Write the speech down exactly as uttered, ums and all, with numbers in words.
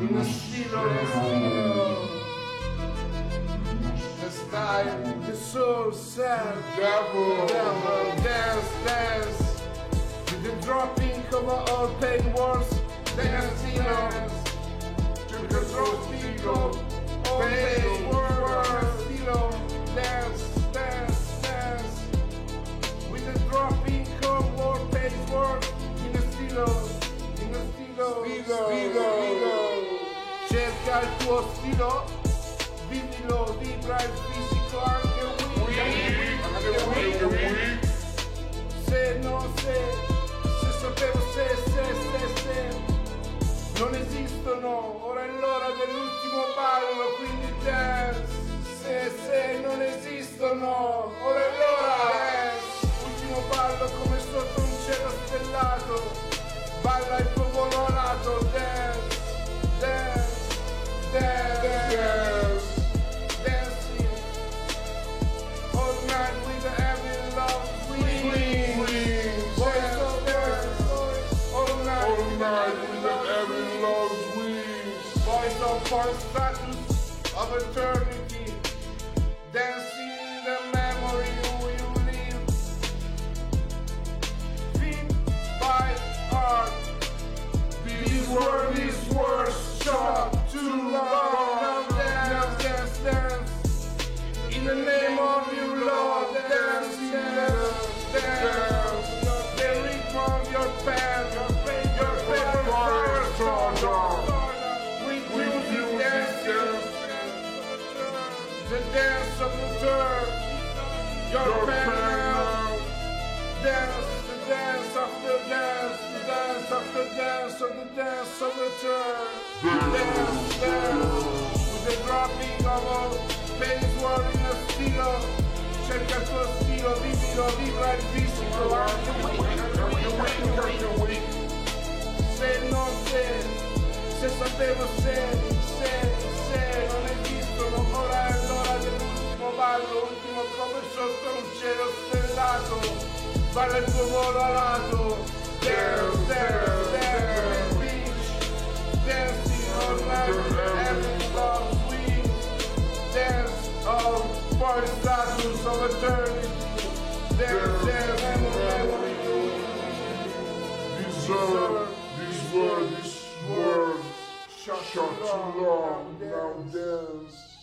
in a stilo. This time, the soul sad devil, devil, dance, dance. With the dropping of all pain words, dance, dance. To the dropping of all pain words, dance, dance, dance. With the dropping of all pain words, in a stilo, in a stilo, stilo, stilo. Cerca il tuo stilo, vivilo, vibra il fisico anche qui, anche qui. Se non se, se sapevo se, se, se, se, non esistono, ora è l'ora dell'ultimo ballo, quindi dance. Se, se, non esistono, ora è l'ora, dance. Ultimo ballo come sotto un cielo stellato, balla il tuo volo alato, dance, dance, dance, dance. Voice of our status of eternity, dancing in the memory we live. Feet by heart, these were these words shot too long. Now dance, dance, dance, in the name of you, Lord. Dance, dance, dance. The rhythm of your pen, your paper fire. The dance of the turn, your pen now. Dance, the dance of the dance, the dance of the dance of the dance of the turn. Dance, dance, with the dropping of all pains were in a stilo. Cerca il tuo stilo, vivilo, vibra il fisico, anche qui. Se non se, se sapevo se, se, se non esistono, ora è l'ora dell'ultimo ballo, ultimo come sotto un cielo stellato, balla il tuo volo alato, dance, dance, dance, beach, dancing all night, every love wings, dance, all for status of eternity, dance, dance, memory, memory, deserve, these words, these words, shot too long, now dance.